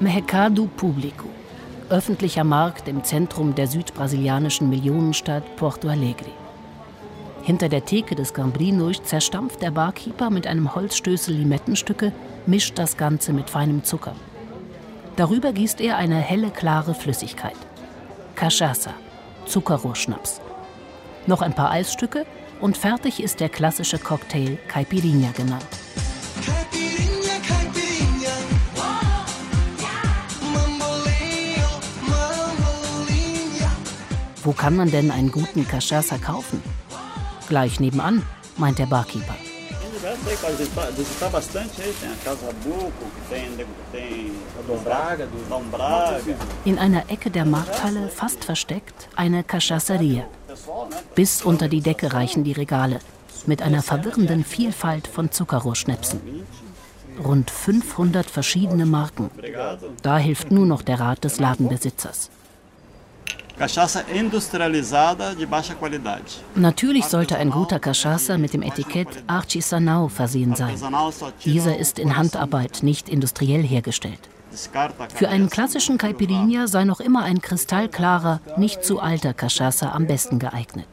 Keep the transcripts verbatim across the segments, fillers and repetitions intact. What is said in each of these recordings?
Mercado Público, öffentlicher Markt im Zentrum der südbrasilianischen Millionenstadt Porto Alegre. Hinter der Theke des Gambrinus zerstampft der Barkeeper mit einem Holzstößel Limettenstücke, mischt das Ganze mit feinem Zucker. Darüber gießt er eine helle, klare Flüssigkeit. Cachaça, Zuckerrohrschnaps. Noch ein paar Eisstücke und fertig ist der klassische Cocktail Caipirinha genannt. Wo kann man denn einen guten Cachaça kaufen? Gleich nebenan, meint der Barkeeper. In einer Ecke der Markthalle, fast versteckt, eine Cachaçeria. Bis unter die Decke reichen die Regale, mit einer verwirrenden Vielfalt von Zuckerrohrschnäpsen. Rund fünfhundert verschiedene Marken. Da hilft nur noch der Rat des Ladenbesitzers. Cachaça industrializada de baixa qualidade. Natürlich sollte ein guter Cachaça mit dem Etikett Artesanal versehen sein. Dieser ist in Handarbeit, nicht industriell hergestellt. Für einen klassischen Caipirinha sei noch immer ein kristallklarer, nicht zu alter Cachaça am besten geeignet.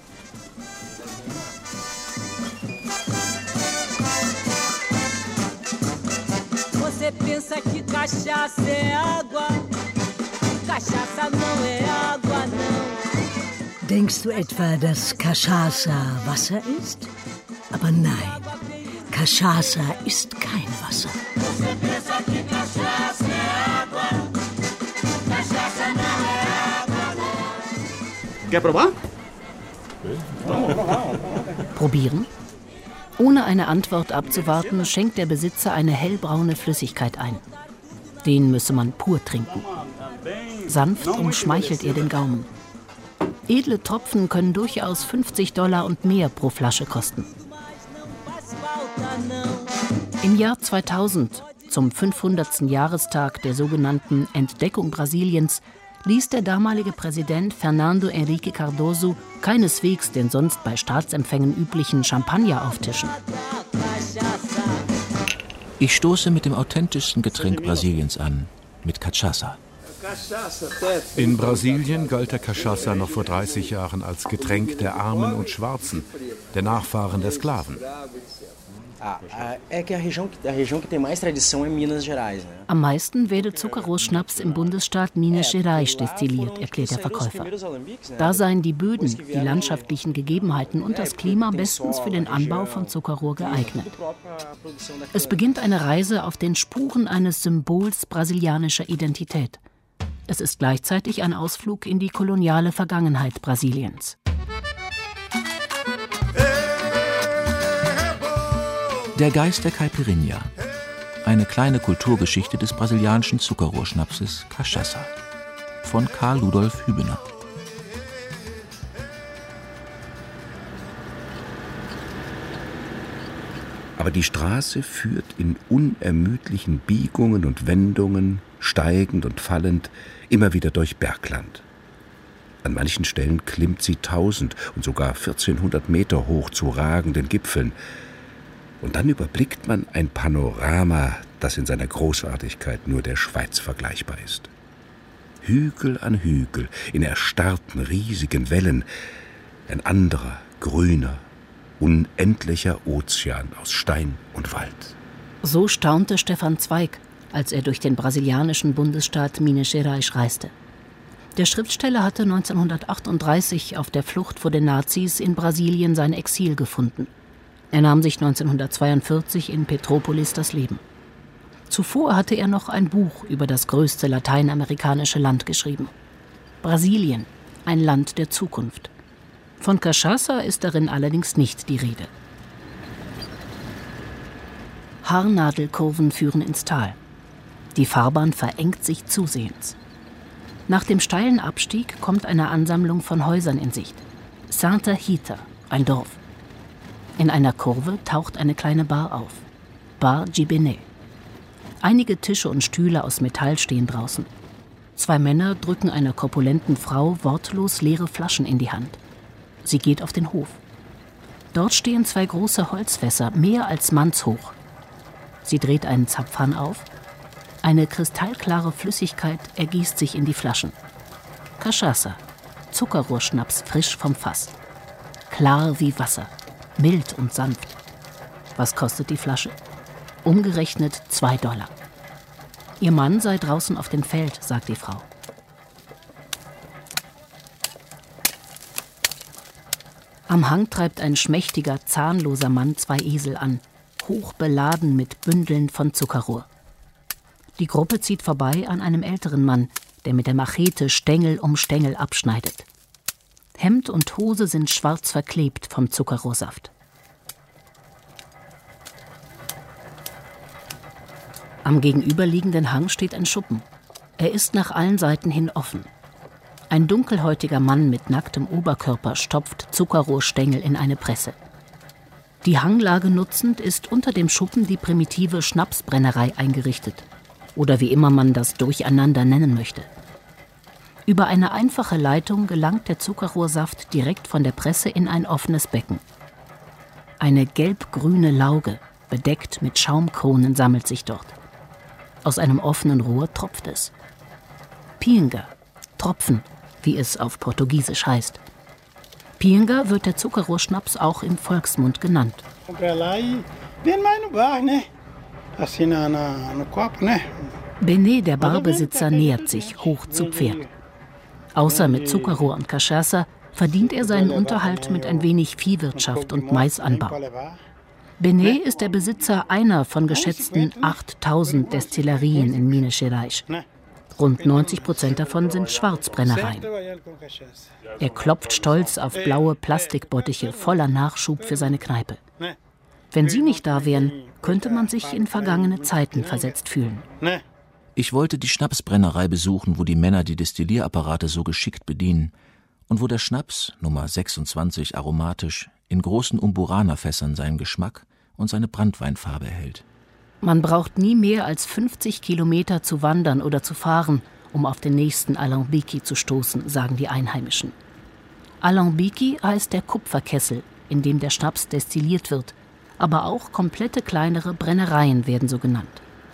Você pensa que cachaça é água? Cachaça não é água, não. Denkst du etwa, dass Cachaça Wasser ist? Aber nein, Cachaça ist kein Wasser. Você pensa que cachaça é água? Cachaça não é água, não. Quer probar? Probieren? Ohne eine Antwort abzuwarten, schenkt der Besitzer eine hellbraune Flüssigkeit ein. Den müsse man pur trinken. Sanft umschmeichelt er den Gaumen. Edle Tropfen können durchaus fünfzig Dollar und mehr pro Flasche kosten. Im Jahr zweitausend, zum fünfhundertsten Jahrestag der sogenannten Entdeckung Brasiliens, ließ der damalige Präsident Fernando Henrique Cardoso keineswegs den sonst bei Staatsempfängen üblichen Champagner auftischen. Ich stoße mit dem authentischsten Getränk Brasiliens an, mit Cachaça. In Brasilien galt der Cachaça noch vor dreißig Jahren als Getränk der Armen und Schwarzen, der Nachfahren der Sklaven. Am meisten werde Zuckerrohrschnaps im Bundesstaat Minas Gerais destilliert, erklärt der Verkäufer. Da seien die Böden, die landschaftlichen Gegebenheiten und das Klima bestens für den Anbau von Zuckerrohr geeignet. Es beginnt eine Reise auf den Spuren eines Symbols brasilianischer Identität. Es ist gleichzeitig ein Ausflug in die koloniale Vergangenheit Brasiliens. Der Geist der Caipirinha. Eine kleine Kulturgeschichte des brasilianischen Zuckerrohrschnapses Cachaça. Von Karl Ludolf Hübener. Aber die Straße führt in unermüdlichen Biegungen und Wendungen, steigend und fallend, immer wieder durch Bergland. An manchen Stellen klimmt sie tausend und sogar vierzehnhundert Meter hoch zu ragenden Gipfeln. Und dann überblickt man ein Panorama, das in seiner Großartigkeit nur der Schweiz vergleichbar ist. Hügel an Hügel, in erstarrten, riesigen Wellen, ein anderer, grüner, unendlicher Ozean aus Stein und Wald. So staunte Stefan Zweig, als er durch den brasilianischen Bundesstaat Minas Gerais reiste. Der Schriftsteller hatte neunzehnhundertachtunddreißig auf der Flucht vor den Nazis in Brasilien sein Exil gefunden. Er nahm sich neunzehnhundertzweiundvierzig in Petropolis das Leben. Zuvor hatte er noch ein Buch über das größte lateinamerikanische Land geschrieben. Brasilien, ein Land der Zukunft. Von Cachaça ist darin allerdings nicht die Rede. Haarnadelkurven führen ins Tal. Die Fahrbahn verengt sich zusehends. Nach dem steilen Abstieg kommt eine Ansammlung von Häusern in Sicht. Santa Rita, ein Dorf. In einer Kurve taucht eine kleine Bar auf. Bar Gibenet. Einige Tische und Stühle aus Metall stehen draußen. Zwei Männer drücken einer korpulenten Frau wortlos leere Flaschen in die Hand. Sie geht auf den Hof. Dort stehen zwei große Holzfässer, mehr als mannshoch. Sie dreht einen Zapfhahn auf. Eine kristallklare Flüssigkeit ergießt sich in die Flaschen. Cachaça, Zuckerrohrschnaps frisch vom Fass. Klar wie Wasser, mild und sanft. Was kostet die Flasche? Umgerechnet zwei Dollar. Ihr Mann sei draußen auf dem Feld, sagt die Frau. Am Hang treibt ein schmächtiger, zahnloser Mann zwei Esel an, hochbeladen mit Bündeln von Zuckerrohr. Die Gruppe zieht vorbei an einem älteren Mann, der mit der Machete Stängel um Stängel abschneidet. Hemd und Hose sind schwarz verklebt vom Zuckerrohrsaft. Am gegenüberliegenden Hang steht ein Schuppen. Er ist nach allen Seiten hin offen. Ein dunkelhäutiger Mann mit nacktem Oberkörper stopft Zuckerrohrstängel in eine Presse. Die Hanglage nutzend ist unter dem Schuppen die primitive Schnapsbrennerei eingerichtet. Oder wie immer man das Durcheinander nennen möchte. Über eine einfache Leitung gelangt der Zuckerrohrsaft direkt von der Presse in ein offenes Becken. Eine gelb-grüne Lauge, bedeckt mit Schaumkronen, sammelt sich dort. Aus einem offenen Rohr tropft es. Pinga, Tropfen, wie es auf Portugiesisch heißt. Pinga wird der Zuckerrohrschnaps auch im Volksmund genannt. Bené, der Barbesitzer, nähert sich hoch zu Pferd. Außer mit Zuckerrohr und Cachaça verdient er seinen Unterhalt mit ein wenig Viehwirtschaft und Maisanbau. Bené ist der Besitzer einer von geschätzten achttausend Destillerien in Minas Gerais. Rund neunzig Prozent davon sind Schwarzbrennereien. Er klopft stolz auf blaue Plastikbottiche voller Nachschub für seine Kneipe. Wenn sie nicht da wären, könnte man sich in vergangene Zeiten versetzt fühlen. Ich wollte die Schnapsbrennerei besuchen, wo die Männer die Destillierapparate so geschickt bedienen und wo der Schnaps, Nummer sechsundzwanzig aromatisch, in großen Umburana-Fässern seinen Geschmack und seine Branntweinfarbe erhält. Man braucht nie mehr als fünfzig Kilometer zu wandern oder zu fahren, um auf den nächsten Alambique zu stoßen, sagen die Einheimischen. Alambique heißt der Kupferkessel, in dem der Schnaps destilliert wird, aber auch komplette kleinere Brennereien werden so genannt.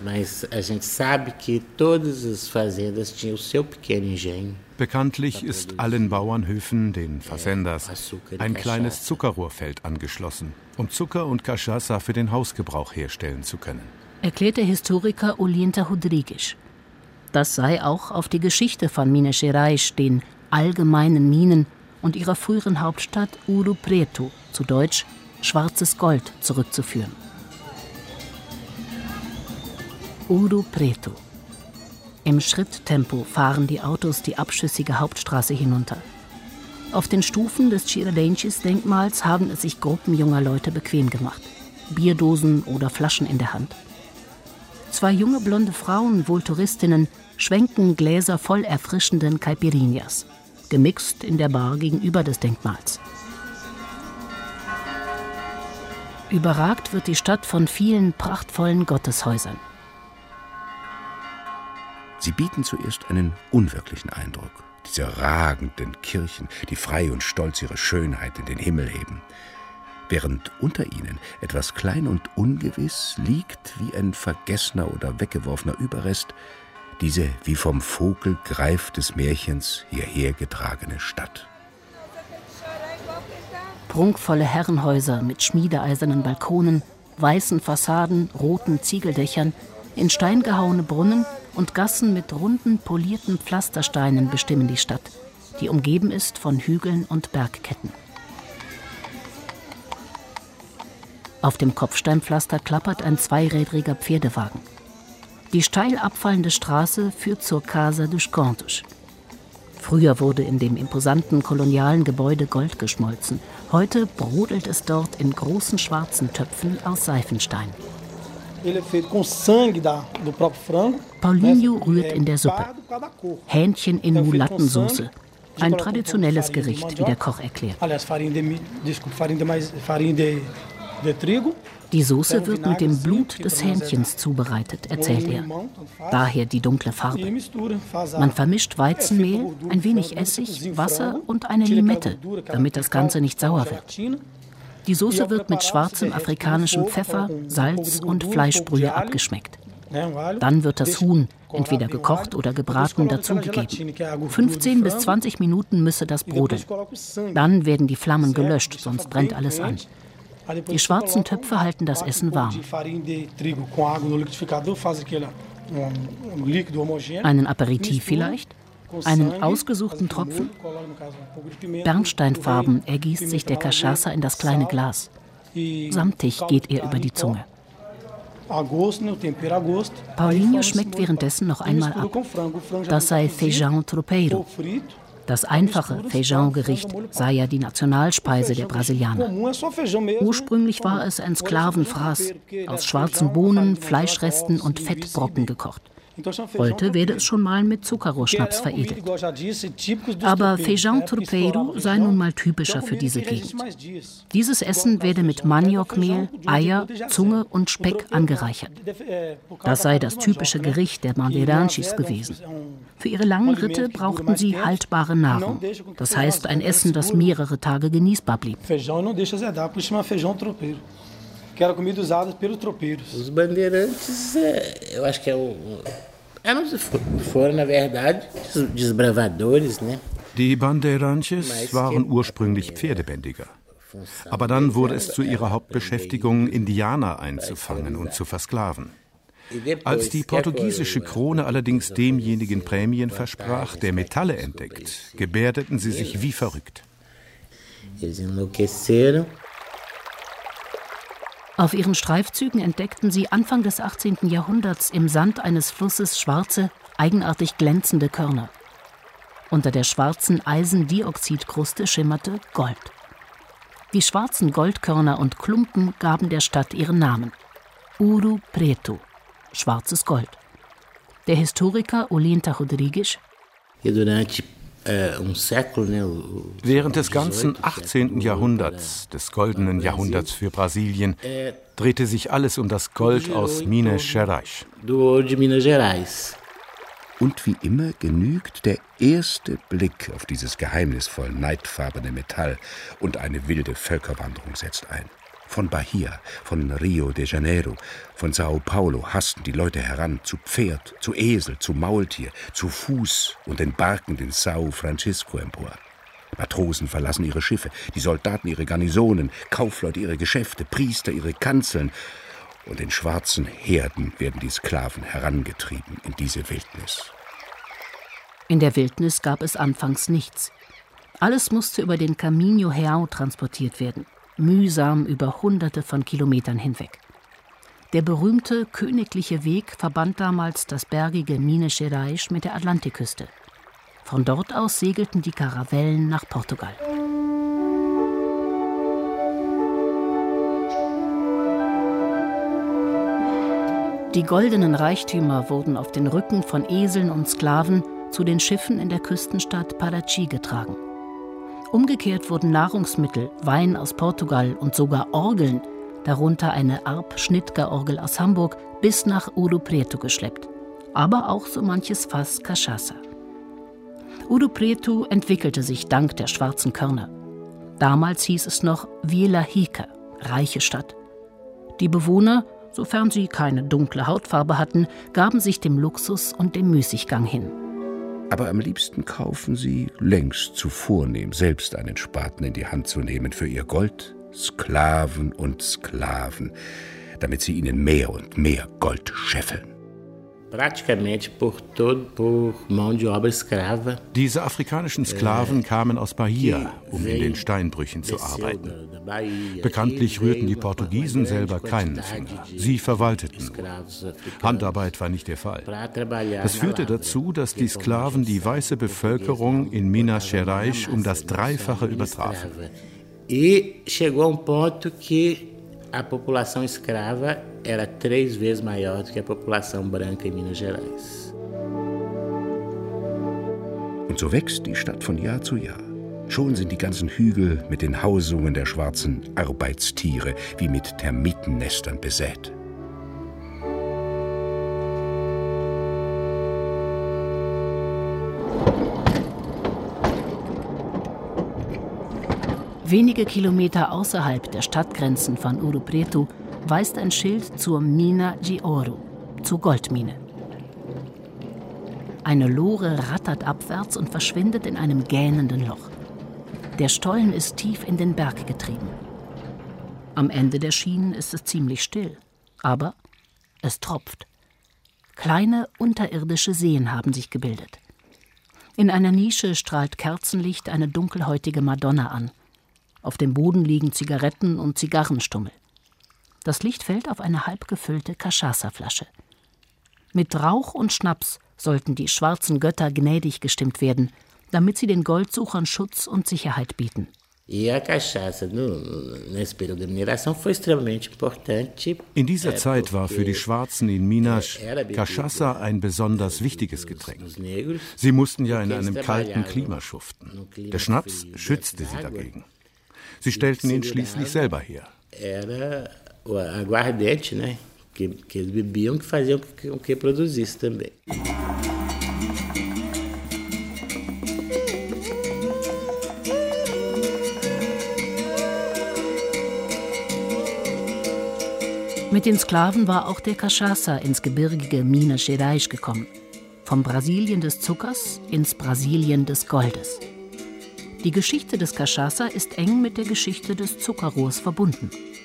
Bekanntlich ist allen Bauernhöfen, den Fazendas, ein kleines Zuckerrohrfeld angeschlossen, um Zucker und Cachaça für den Hausgebrauch herstellen zu können. Erklärt der Historiker Olinda Rodrigues. Das sei auch auf die Geschichte von Minas Gerais, den allgemeinen Minen und ihrer früheren Hauptstadt Ouro Preto, zu Deutsch schwarzes Gold, zurückzuführen. Ouro Preto. Im Schritttempo fahren die Autos die abschüssige Hauptstraße hinunter. Auf den Stufen des Tiradentes-Denkmals haben es sich Gruppen junger Leute bequem gemacht. Bierdosen oder Flaschen in der Hand. Zwei junge blonde Frauen, wohl Touristinnen, schwenken Gläser voll erfrischenden Caipirinhas, gemixt in der Bar gegenüber des Denkmals. Überragt wird die Stadt von vielen prachtvollen Gotteshäusern. Sie bieten zuerst einen unwirklichen Eindruck. Diese ragenden Kirchen, die frei und stolz ihre Schönheit in den Himmel heben. Während unter ihnen etwas klein und ungewiss liegt, wie ein vergessener oder weggeworfener Überrest, diese wie vom Vogelgreif des Märchens hierher getragene Stadt. Prunkvolle Herrenhäuser mit schmiedeeisernen Balkonen, weißen Fassaden, roten Ziegeldächern, in Stein gehauene Brunnen und Gassen mit runden, polierten Pflastersteinen bestimmen die Stadt, die umgeben ist von Hügeln und Bergketten. Auf dem Kopfsteinpflaster klappert ein zweirädriger Pferdewagen. Die steil abfallende Straße führt zur Casa dos Contos. Früher wurde in dem imposanten kolonialen Gebäude Gold geschmolzen. Heute brodelt es dort in großen schwarzen Töpfen aus Seifenstein. Paulinho rührt in der Suppe. Hähnchen in Mulattensoße. Ein traditionelles Gericht, wie der Koch erklärt. Die Soße wird mit dem Blut des Hähnchens zubereitet, erzählt er. Daher die dunkle Farbe. Man vermischt Weizenmehl, ein wenig Essig, Wasser und eine Limette, damit das Ganze nicht sauer wird. Die Soße wird mit schwarzem afrikanischem Pfeffer, Salz und Fleischbrühe abgeschmeckt. Dann wird das Huhn, entweder gekocht oder gebraten, dazugegeben. fünfzehn bis zwanzig Minuten müsse das brodeln. Dann werden die Flammen gelöscht, sonst brennt alles an. Die schwarzen Töpfe halten das Essen warm. Einen Aperitif vielleicht? Einen ausgesuchten Tropfen? Bernsteinfarben ergießt sich der Cachaça in das kleine Glas. Samtig geht er über die Zunge. Paulinho schmeckt währenddessen noch einmal ab. Das sei Feijão Tropeiro. Das einfache Feijão-Gericht sei ja die Nationalspeise der Brasilianer. Ursprünglich war es ein Sklavenfraß, aus schwarzen Bohnen, Fleischresten und Fettbrocken gekocht. Heute werde es schon mal mit Zuckerrohrschnaps veredelt. Aber Feijão Tropeiro sei nun mal typischer für diese Gegend. Dieses Essen werde mit Maniokmehl, Eier, Zunge und Speck angereichert. Das sei das typische Gericht der Bandeirantes gewesen. Für ihre langen Ritte brauchten sie haltbare Nahrung. Das heißt ein Essen, das mehrere Tage genießbar blieb. Os bandeirantes, eu acho que é o, foram na verdade desbravadores, né? Die Bandeirantes waren ursprünglich Pferdebändiger. Aber dann wurde es zu ihrer Hauptbeschäftigung, Indianer einzufangen und zu versklaven. Als die portugiesische Krone allerdings demjenigen Prämien versprach, der Metalle entdeckt, gebärdeten sie sich wie verrückt. Eles enlouqueceram. Auf ihren Streifzügen entdeckten sie Anfang des achtzehnten Jahrhunderts im Sand eines Flusses schwarze, eigenartig glänzende Körner. Unter der schwarzen Eisendioxidkruste schimmerte Gold. Die schwarzen Goldkörner und Klumpen gaben der Stadt ihren Namen. Ouro Preto, schwarzes Gold. Der Historiker Olinda Rodrigues: Während des ganzen achtzehnten Jahrhunderts, des goldenen Jahrhunderts für Brasilien, drehte sich alles um das Gold aus Minas Gerais. Und wie immer genügt der erste Blick auf dieses geheimnisvoll neidfarbene Metall und eine wilde Völkerwanderung setzt ein. Von Bahia, von Rio de Janeiro, von Sao Paulo hasten die Leute heran, zu Pferd, zu Esel, zu Maultier, zu Fuß und den Barken den São Francisco empor. Matrosen verlassen ihre Schiffe, die Soldaten ihre Garnisonen, Kaufleute ihre Geschäfte, Priester ihre Kanzeln. Und in schwarzen Herden werden die Sklaven herangetrieben in diese Wildnis. In der Wildnis gab es anfangs nichts. Alles musste über den Caminho Real transportiert werden. Mühsam über Hunderte von Kilometern hinweg. Der berühmte königliche Weg verband damals das bergige Minas Gerais mit der Atlantikküste. Von dort aus segelten die Karavellen nach Portugal. Die goldenen Reichtümer wurden auf den Rücken von Eseln und Sklaven zu den Schiffen in der Küstenstadt Paraty getragen. Umgekehrt wurden Nahrungsmittel, Wein aus Portugal und sogar Orgeln, darunter eine Arp-Schnittger-Orgel aus Hamburg, bis nach Ouro Preto geschleppt. Aber auch so manches Fass Cachaça. Ouro Preto entwickelte sich dank der schwarzen Körner. Damals hieß es noch Vila Rica, reiche Stadt. Die Bewohner, sofern sie keine dunkle Hautfarbe hatten, gaben sich dem Luxus und dem Müßiggang hin. Aber am liebsten kaufen sie, längst zu vornehm, selbst einen Spaten in die Hand zu nehmen für ihr Gold, Sklaven und Sklaven, damit sie ihnen mehr und mehr Gold scheffeln. Diese afrikanischen Sklaven kamen aus Bahia, um in den Steinbrüchen zu arbeiten. Bekanntlich rührten die Portugiesen selber keinen Finger. Sie verwalteten. Handarbeit war nicht der Fall. Das führte dazu, dass die Sklaven die weiße Bevölkerung in Minas Gerais um das Dreifache übertrafen. A população escrava era três vezes maior do que a população branca em Minas Gerais. Und so wächst die Stadt von Jahr zu Jahr. Schon sind die ganzen Hügel mit den Hausungen der schwarzen Arbeitstiere wie mit Termitennestern besät. Wenige Kilometer außerhalb der Stadtgrenzen von Ouro Preto weist ein Schild zur Mina de Ouro, zur Goldmine. Eine Lore rattert abwärts und verschwindet in einem gähnenden Loch. Der Stollen ist tief in den Berg getrieben. Am Ende der Schienen ist es ziemlich still, aber es tropft. Kleine unterirdische Seen haben sich gebildet. In einer Nische strahlt Kerzenlicht eine dunkelhäutige Madonna an. Auf dem Boden liegen Zigaretten und Zigarrenstummel. Das Licht fällt auf eine halb gefüllte Cachaça-Flasche. Mit Rauch und Schnaps sollten die schwarzen Götter gnädig gestimmt werden, damit sie den Goldsuchern Schutz und Sicherheit bieten. In dieser Zeit war für die Schwarzen in Minas Cachaça ein besonders wichtiges Getränk. Sie mussten ja in einem kalten Klima schuften. Der Schnaps schützte sie dagegen. Sie stellten ihn schließlich selber her. Mit den Sklaven war auch der Cachaça ins gebirgige Minas Gerais gekommen. Vom Brasilien des Zuckers ins Brasilien des Goldes. Die Geschichte des Cachaça ist eng mit der Geschichte des Zuckerrohrs verbunden.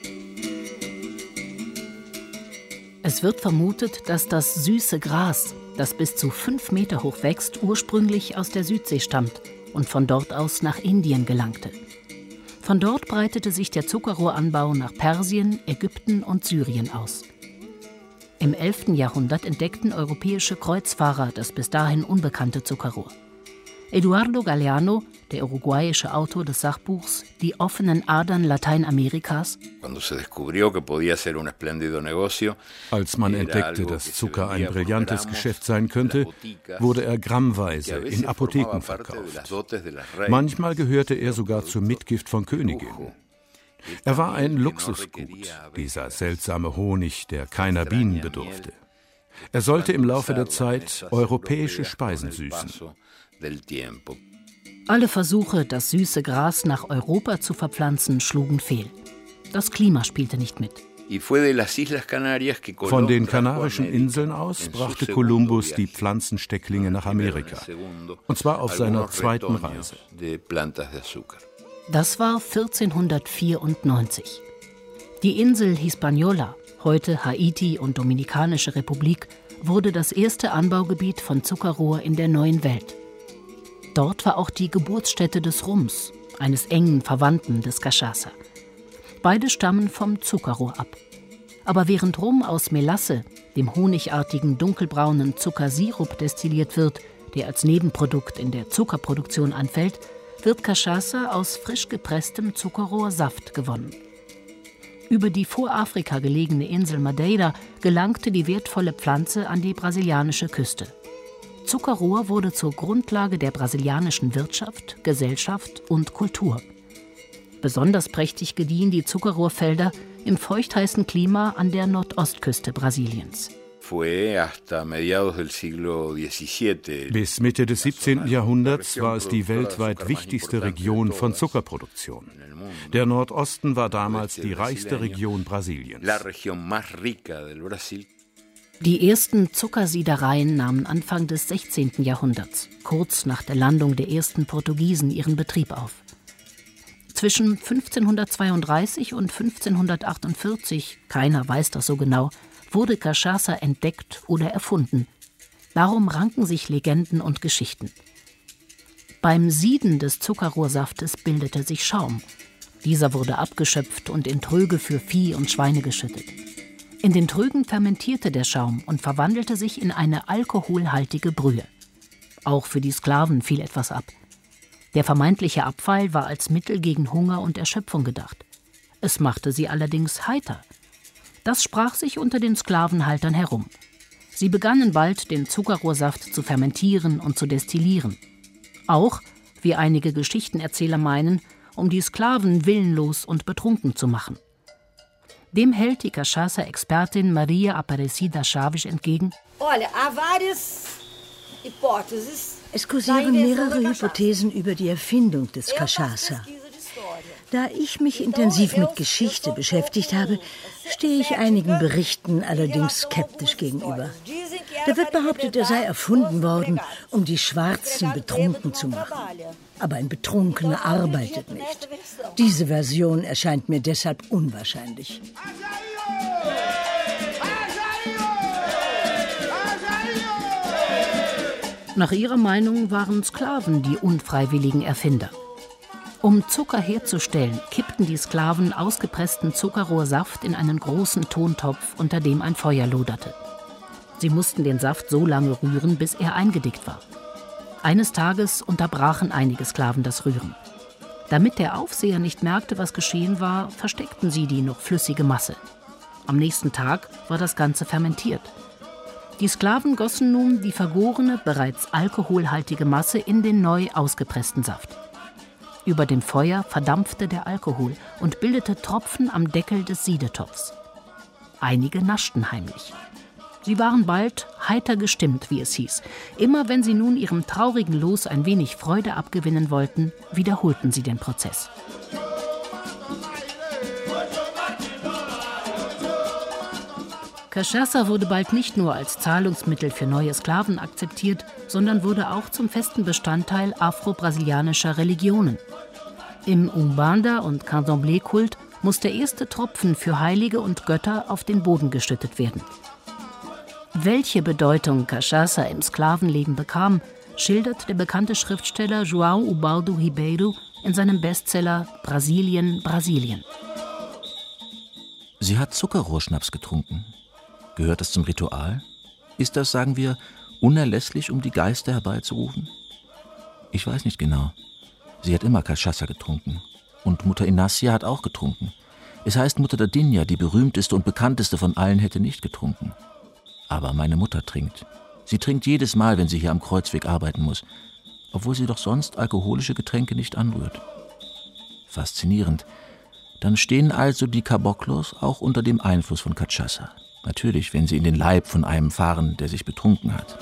Es wird vermutet, dass das süße Gras, das bis zu fünf Meter hoch wächst, ursprünglich aus der Südsee stammt und von dort aus nach Indien gelangte. Von dort breitete sich der Zuckerrohranbau nach Persien, Ägypten und Syrien aus. Im elften Jahrhundert entdeckten europäische Kreuzfahrer das bis dahin unbekannte Zuckerrohr. Eduardo Galeano, der uruguayische Autor des Sachbuchs Die offenen Adern Lateinamerikas, als man entdeckte, dass Zucker ein brillantes Geschäft sein könnte, wurde er grammweise in Apotheken verkauft. Manchmal gehörte er sogar zur Mitgift von Königinnen. Er war ein Luxusgut, dieser seltsame Honig, der keiner Bienen bedurfte. Er sollte im Laufe der Zeit europäische Speisen süßen. Alle Versuche, das süße Gras nach Europa zu verpflanzen, schlugen fehl. Das Klima spielte nicht mit. Von den Kanarischen Inseln aus brachte Kolumbus die Pflanzenstecklinge nach Amerika. Und zwar auf seiner zweiten Reise. Das war vierzehnhundertvierundneunzig. Die Insel Hispaniola, heute Haiti und Dominikanische Republik, wurde das erste Anbaugebiet von Zuckerrohr in der neuen Welt. Dort war auch die Geburtsstätte des Rums, eines engen Verwandten des Cachaça. Beide stammen vom Zuckerrohr ab. Aber während Rum aus Melasse, dem honigartigen dunkelbraunen Zuckersirup, destilliert wird, der als Nebenprodukt in der Zuckerproduktion anfällt, wird Cachaça aus frisch gepresstem Zuckerrohrsaft gewonnen. Über die vor Afrika gelegene Insel Madeira gelangte die wertvolle Pflanze an die brasilianische Küste. Zuckerrohr wurde zur Grundlage der brasilianischen Wirtschaft, Gesellschaft und Kultur. Besonders prächtig gediehen die Zuckerrohrfelder im feuchtheißen Klima an der Nordostküste Brasiliens. Bis Mitte des siebzehnten Jahrhunderts war es die weltweit wichtigste Region von Zuckerproduktion. Der Nordosten war damals die reichste Region Brasiliens. Die ersten Zuckersiedereien nahmen Anfang des sechzehnten Jahrhunderts, kurz nach der Landung der ersten Portugiesen, ihren Betrieb auf. Zwischen fünfzehnhundertzweiunddreißig und fünfzehnhundertachtundvierzig, keiner weiß das so genau, wurde Cachaça entdeckt oder erfunden. Darum ranken sich Legenden und Geschichten. Beim Sieden des Zuckerrohrsaftes bildete sich Schaum. Dieser wurde abgeschöpft und in Tröge für Vieh und Schweine geschüttet. In den Trögen fermentierte der Schaum und verwandelte sich in eine alkoholhaltige Brühe. Auch für die Sklaven fiel etwas ab. Der vermeintliche Abfall war als Mittel gegen Hunger und Erschöpfung gedacht. Es machte sie allerdings heiter. Das sprach sich unter den Sklavenhaltern herum. Sie begannen bald, den Zuckerrohrsaft zu fermentieren und zu destillieren. Auch, wie einige Geschichtenerzähler meinen, um die Sklaven willenlos und betrunken zu machen. Dem hält die Cachaça-Expertin Maria Aparecida Chaves entgegen: Es kursieren mehrere Hypothesen über die Erfindung des Cachaça. Da ich mich intensiv mit Geschichte beschäftigt habe, stehe ich einigen Berichten allerdings skeptisch gegenüber. Da wird behauptet, er sei erfunden worden, um die Schwarzen betrunken zu machen. Aber ein Betrunkener arbeitet nicht. Diese Version erscheint mir deshalb unwahrscheinlich. Nach ihrer Meinung waren Sklaven die unfreiwilligen Erfinder. Um Zucker herzustellen, kippten die Sklaven ausgepressten Zuckerrohrsaft in einen großen Tontopf, unter dem ein Feuer loderte. Sie mussten den Saft so lange rühren, bis er eingedickt war. Eines Tages unterbrachen einige Sklaven das Rühren. Damit der Aufseher nicht merkte, was geschehen war, versteckten sie die noch flüssige Masse. Am nächsten Tag war das Ganze fermentiert. Die Sklaven gossen nun die vergorene, bereits alkoholhaltige Masse in den neu ausgepressten Saft. Über dem Feuer verdampfte der Alkohol und bildete Tropfen am Deckel des Siedetopfs. Einige naschten heimlich. Sie waren bald heiter gestimmt, wie es hieß. Immer wenn sie nun ihrem traurigen Los ein wenig Freude abgewinnen wollten, wiederholten sie den Prozess. Cachaça wurde bald nicht nur als Zahlungsmittel für neue Sklaven akzeptiert, sondern wurde auch zum festen Bestandteil afro-brasilianischer Religionen. Im Umbanda- und Candomblé-Kult muss der erste Tropfen für Heilige und Götter auf den Boden geschüttet werden. Welche Bedeutung Cachaça im Sklavenleben bekam, schildert der bekannte Schriftsteller João Ubaldo Ribeiro in seinem Bestseller Brasilien, Brasilien. Sie hat Zuckerrohrschnaps getrunken. Gehört das zum Ritual? Ist das, sagen wir, unerlässlich, um die Geister herbeizurufen? Ich weiß nicht genau. Sie hat immer Cachaça getrunken. Und Mutter Inácia hat auch getrunken. Es heißt, Mutter Dadinha, die berühmteste und bekannteste von allen, hätte nicht getrunken. Aber meine Mutter trinkt. Sie trinkt jedes Mal, wenn sie hier am Kreuzweg arbeiten muss, obwohl sie doch sonst alkoholische Getränke nicht anrührt. Faszinierend. Dann stehen also die Caboclos auch unter dem Einfluss von Cachaça. Natürlich, wenn sie in den Leib von einem fahren, der sich betrunken hat.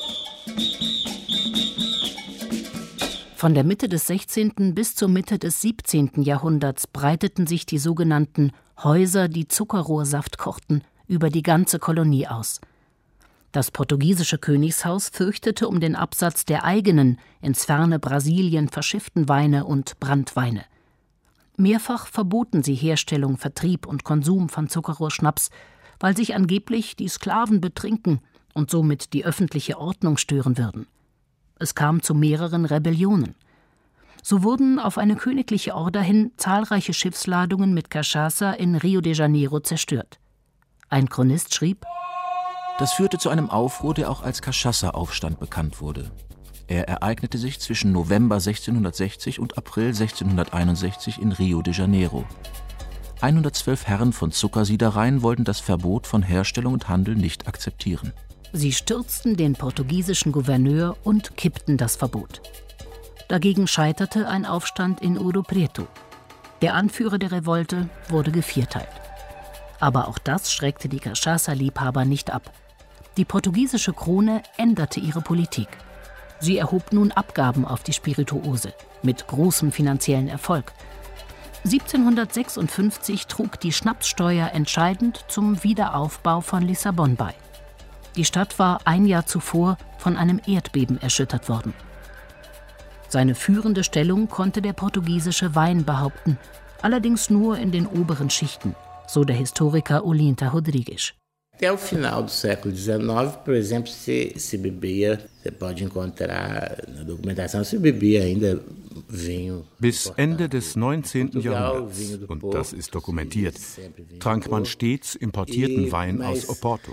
Von der Mitte des sechzehnten bis zur Mitte des siebzehnten Jahrhunderts breiteten sich die sogenannten Häuser, die Zuckerrohrsaft kochten, über die ganze Kolonie aus. Das portugiesische Königshaus fürchtete um den Absatz der eigenen, ins ferne Brasilien verschifften Weine und Branntweine. Mehrfach verboten sie Herstellung, Vertrieb und Konsum von Zuckerrohrschnaps, weil sich angeblich die Sklaven betrinken und somit die öffentliche Ordnung stören würden. Es kam zu mehreren Rebellionen. So wurden auf eine königliche Order hin zahlreiche Schiffsladungen mit Cachaça in Rio de Janeiro zerstört. Ein Chronist schrieb: Das führte zu einem Aufruhr, der auch als Cachaça-Aufstand bekannt wurde. Er ereignete sich zwischen November sechzehnhundertsechzig und April sechzehnhunderteinundsechzig in Rio de Janeiro. hundertzwölf Herren von Zuckersiedereien wollten das Verbot von Herstellung und Handel nicht akzeptieren. Sie stürzten den portugiesischen Gouverneur und kippten das Verbot. Dagegen scheiterte ein Aufstand in Ouro Preto. Der Anführer der Revolte wurde gevierteilt. Aber auch das schreckte die Cachaça-Liebhaber nicht ab. Die portugiesische Krone änderte ihre Politik. Sie erhob nun Abgaben auf die Spirituose, mit großem finanziellen Erfolg. siebzehnhundertsechsundfünfzig trug die Schnapssteuer entscheidend zum Wiederaufbau von Lissabon bei. Die Stadt war ein Jahr zuvor von einem Erdbeben erschüttert worden. Seine führende Stellung konnte der portugiesische Wein behaupten, allerdings nur in den oberen Schichten, so der Historiker Olinta Rodrigues. Até o final do século dezenove, por exemplo, se, se bebia, você pode encontrar na documentação, se bebia ainda vinho. Bis Ende des neunzehnten Jahrhunderts, und das ist dokumentiert, trank man stets importierten Wein aus Oporto.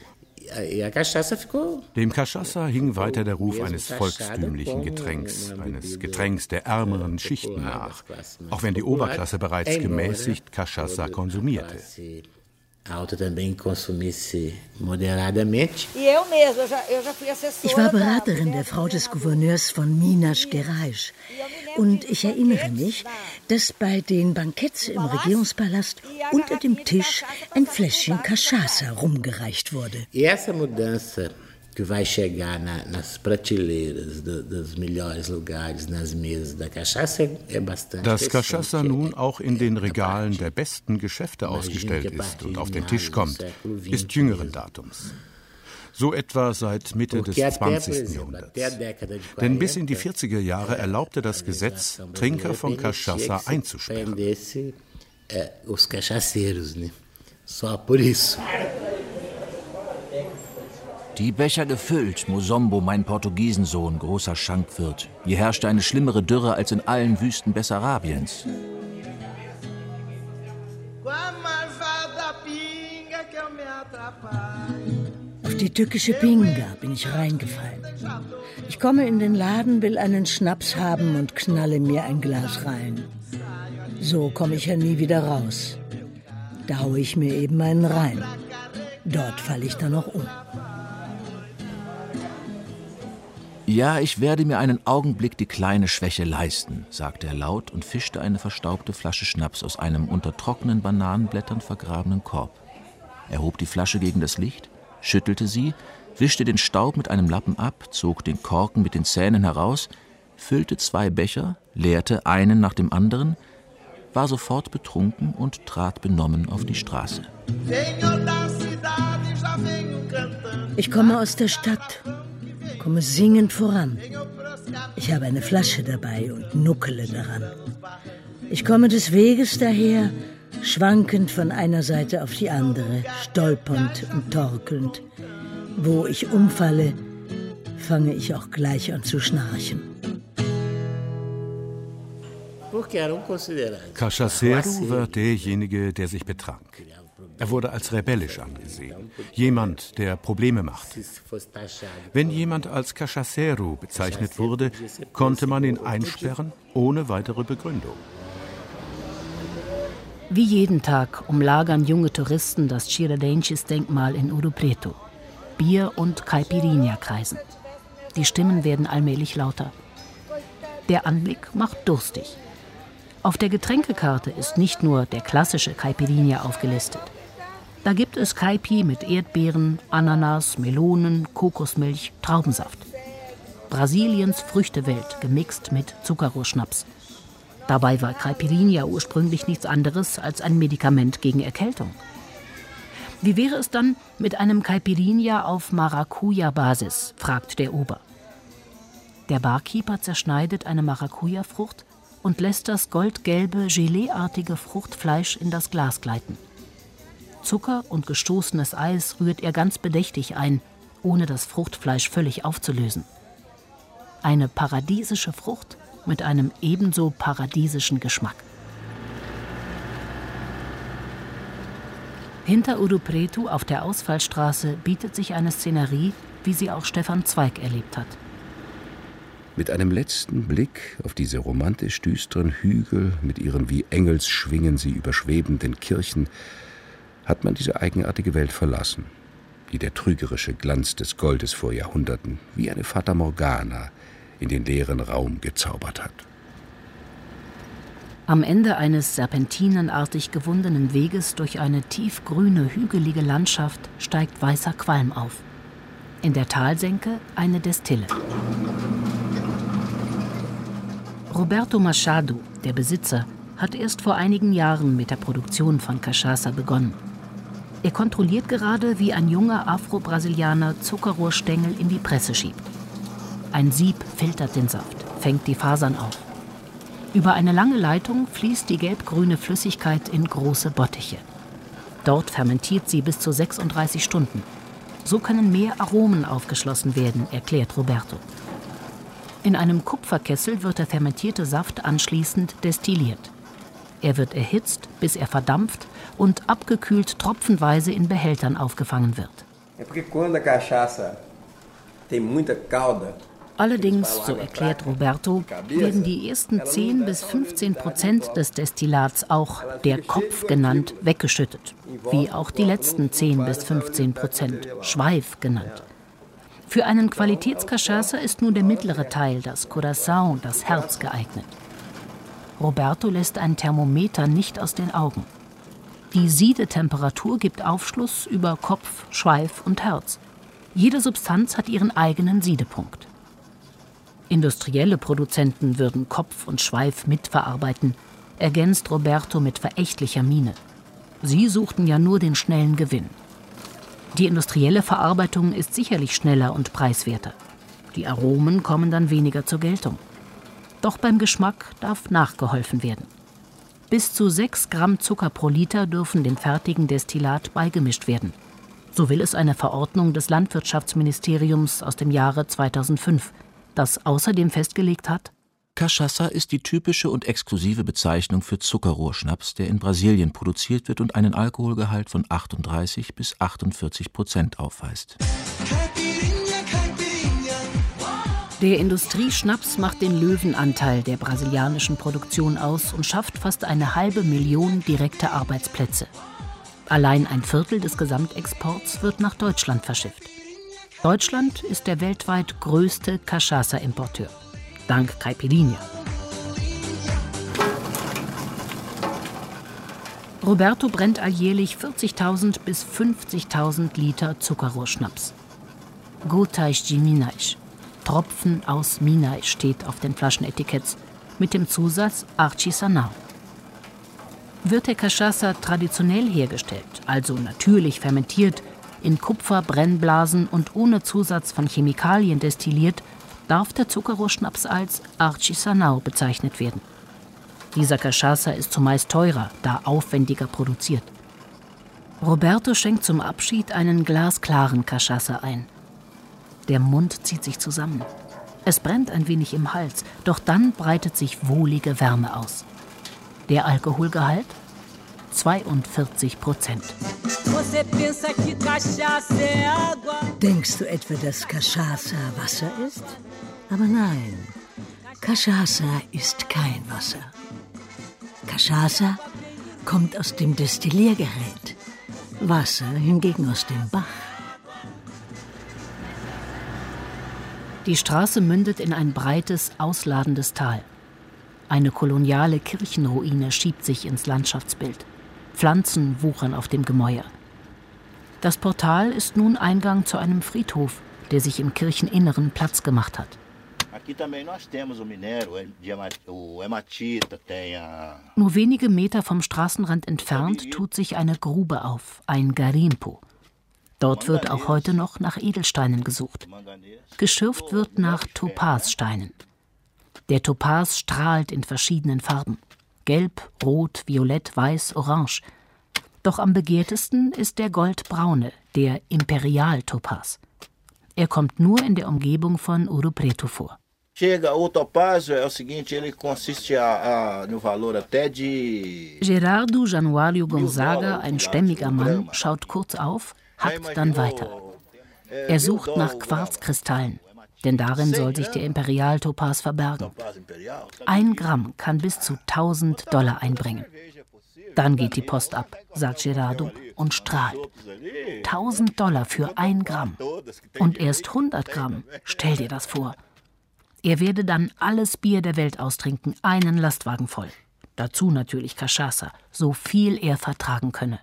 Dem Cachaça hing weiter der Ruf eines volkstümlichen Getränks, eines Getränks der ärmeren Schichten nach, auch wenn die Oberklasse bereits gemäßigt Cachaça konsumierte. Ich war Beraterin der Frau des Gouverneurs von Minas Gerais. Und ich erinnere mich, dass bei den Banketts im Regierungspalast unter dem Tisch ein Fläschchen Cachaça rumgereicht wurde. que vai chegar na, nas prateleiras do, dos melhores lugares, nas mesas da cachaça, é bastante. Dass Cachaça nun auch in den Regalen der besten Geschäfte ausgestellt ist und auf den Tisch kommt, ist jüngeren Datums. So etwa seit Mitte des zwanzigsten Jahrhunderts. Denn bis in die vierziger Jahre erlaubte das Gesetz, Trinker von Cachaça einzusperren. Os cachaceiros, né? Só por isso. Die Becher gefüllt, Musombo, mein Portugiesensohn, großer Schankwirt. Hier herrschte eine schlimmere Dürre als in allen Wüsten Bessarabiens. Auf die tückische Pinga bin ich reingefallen. Ich komme in den Laden, will einen Schnaps haben und knalle mir ein Glas rein. So komme ich ja nie wieder raus. Da haue ich mir eben einen rein. Dort falle ich dann noch um. Ja, ich werde mir einen Augenblick die kleine Schwäche leisten, sagte er laut und fischte eine verstaubte Flasche Schnaps aus einem unter trockenen Bananenblättern vergrabenen Korb. Er hob die Flasche gegen das Licht, schüttelte sie, wischte den Staub mit einem Lappen ab, zog den Korken mit den Zähnen heraus, füllte zwei Becher, leerte einen nach dem anderen, war sofort betrunken und trat benommen auf die Straße. Ich komme aus der Stadt, komme singend voran. Ich habe eine Flasche dabei und nuckele daran. Ich komme des Weges daher, schwankend von einer Seite auf die andere, stolpernd und torkelnd. Wo ich umfalle, fange ich auch gleich an zu schnarchen. Cachaceiro war derjenige, der sich betrank. Er wurde als rebellisch angesehen, jemand, der Probleme machte. Wenn jemand als Cachaceiro bezeichnet wurde, konnte man ihn einsperren, ohne weitere Begründung. Wie jeden Tag umlagern junge Touristen das Tiradentes-Denkmal in Ouro Preto. Bier- und Caipirinha kreisen. Die Stimmen werden allmählich lauter. Der Anblick macht durstig. Auf der Getränkekarte ist nicht nur der klassische Caipirinha aufgelistet. Da gibt es Caipi mit Erdbeeren, Ananas, Melonen, Kokosmilch, Traubensaft. Brasiliens Früchtewelt gemixt mit Zuckerrohrschnaps. Dabei war Caipirinha ursprünglich nichts anderes als ein Medikament gegen Erkältung. Wie wäre es dann mit einem Caipirinha auf Maracuja-Basis, fragt der Ober. Der Barkeeper zerschneidet eine Maracuja-Frucht und lässt das goldgelbe, geleeartige Fruchtfleisch in das Glas gleiten. Zucker und gestoßenes Eis rührt er ganz bedächtig ein, ohne das Fruchtfleisch völlig aufzulösen. Eine paradiesische Frucht mit einem ebenso paradiesischen Geschmack. Hinter Ouro Preto auf der Ausfallstraße bietet sich eine Szenerie, wie sie auch Stefan Zweig erlebt hat. Mit einem letzten Blick auf diese romantisch düsteren Hügel mit ihren wie Engelsschwingen sie überschwebenden Kirchen hat man diese eigenartige Welt verlassen, die der trügerische Glanz des Goldes vor Jahrhunderten wie eine Fata Morgana in den leeren Raum gezaubert hat. Am Ende eines serpentinenartig gewundenen Weges durch eine tiefgrüne, hügelige Landschaft steigt weißer Qualm auf. In der Talsenke eine Destille. Roberto Machado, der Besitzer, hat erst vor einigen Jahren mit der Produktion von Cachaça begonnen. Er kontrolliert gerade, wie ein junger Afro-Brasilianer Zuckerrohrstängel in die Presse schiebt. Ein Sieb filtert den Saft, fängt die Fasern auf. Über eine lange Leitung fließt die gelbgrüne Flüssigkeit in große Bottiche. Dort fermentiert sie bis zu sechsunddreißig Stunden. So können mehr Aromen aufgeschlossen werden, erklärt Roberto. In einem Kupferkessel wird der fermentierte Saft anschließend destilliert. Er wird erhitzt, bis er verdampft und abgekühlt tropfenweise in Behältern aufgefangen wird. Allerdings, so erklärt Roberto, werden die ersten zehn bis fünfzehn Prozent des Destillats auch der Kopf genannt weggeschüttet, wie auch die letzten zehn bis fünfzehn Prozent Schweif genannt. Für einen Qualitätscachaça ist nur der mittlere Teil, das Coração, das Herz, geeignet. Roberto lässt ein Thermometer nicht aus den Augen. Die Siedetemperatur gibt Aufschluss über Kopf, Schweif und Herz. Jede Substanz hat ihren eigenen Siedepunkt. Industrielle Produzenten würden Kopf und Schweif mitverarbeiten, ergänzt Roberto mit verächtlicher Miene. Sie suchten ja nur den schnellen Gewinn. Die industrielle Verarbeitung ist sicherlich schneller und preiswerter. Die Aromen kommen dann weniger zur Geltung. Doch beim Geschmack darf nachgeholfen werden. Bis zu sechs Gramm Zucker pro Liter dürfen dem fertigen Destillat beigemischt werden. So will es eine Verordnung des Landwirtschaftsministeriums aus dem Jahre zweitausendfünf, das außerdem festgelegt hat: Cachaça ist die typische und exklusive Bezeichnung für Zuckerrohrschnaps, der in Brasilien produziert wird und einen Alkoholgehalt von achtunddreißig bis achtundvierzig Prozent aufweist. Der Industrieschnaps macht den Löwenanteil der brasilianischen Produktion aus und schafft fast eine halbe Million direkte Arbeitsplätze. Allein ein Viertel des Gesamtexports wird nach Deutschland verschifft. Deutschland ist der weltweit größte Cachaça-Importeur. Dank Caipirinha. Roberto brennt alljährlich vierzigtausend bis fünfzigtausend Liter Zuckerrohrschnaps. Gotas de Minas, Tropfen aus Minas, steht auf den Flaschenetiketts mit dem Zusatz Artisanal. Wird der Cachaça traditionell hergestellt, also natürlich fermentiert, in Kupferbrennblasen und ohne Zusatz von Chemikalien destilliert, darf der Zuckerrohrschnaps als Artisanal bezeichnet werden. Dieser Cachaça ist zumeist teurer, da aufwendiger produziert. Roberto schenkt zum Abschied einen glasklaren Cachaça ein. Der Mund zieht sich zusammen. Es brennt ein wenig im Hals, doch dann breitet sich wohlige Wärme aus. Der Alkoholgehalt? zweiundvierzig Prozent. Denkst du etwa, dass Cachaça Wasser ist? Aber nein, Cachaça ist kein Wasser. Cachaça kommt aus dem Destilliergerät, Wasser hingegen aus dem Bach. Die Straße mündet in ein breites, ausladendes Tal. Eine koloniale Kirchenruine schiebt sich ins Landschaftsbild. Pflanzen wuchern auf dem Gemäuer. Das Portal ist nun Eingang zu einem Friedhof, der sich im Kircheninneren Platz gemacht hat. Nur wenige Meter vom Straßenrand entfernt tut sich eine Grube auf, ein Garimpo. Dort wird auch heute noch nach Edelsteinen gesucht. Geschürft wird nach Topazsteinen. Der Topaz strahlt in verschiedenen Farben. Gelb, Rot, Violett, Weiß, Orange. Doch am begehrtesten ist der goldbraune, der Imperial-Topaz. Er kommt nur in der Umgebung von Ouro Preto vor. Gerardo Januário Gonzaga, ein stämmiger Mann, schaut kurz auf, hackt dann weiter. Er sucht nach Quarzkristallen, denn darin soll sich der Imperial-Topaz verbergen. Ein Gramm kann bis zu tausend Dollar einbringen. Dann geht die Post ab, sagt Gerardo und strahlt. tausend Dollar für ein Gramm. Und erst hundert Gramm, stell dir das vor. Er werde dann alles Bier der Welt austrinken, einen Lastwagen voll. Dazu natürlich Cachaça, so viel er vertragen könne.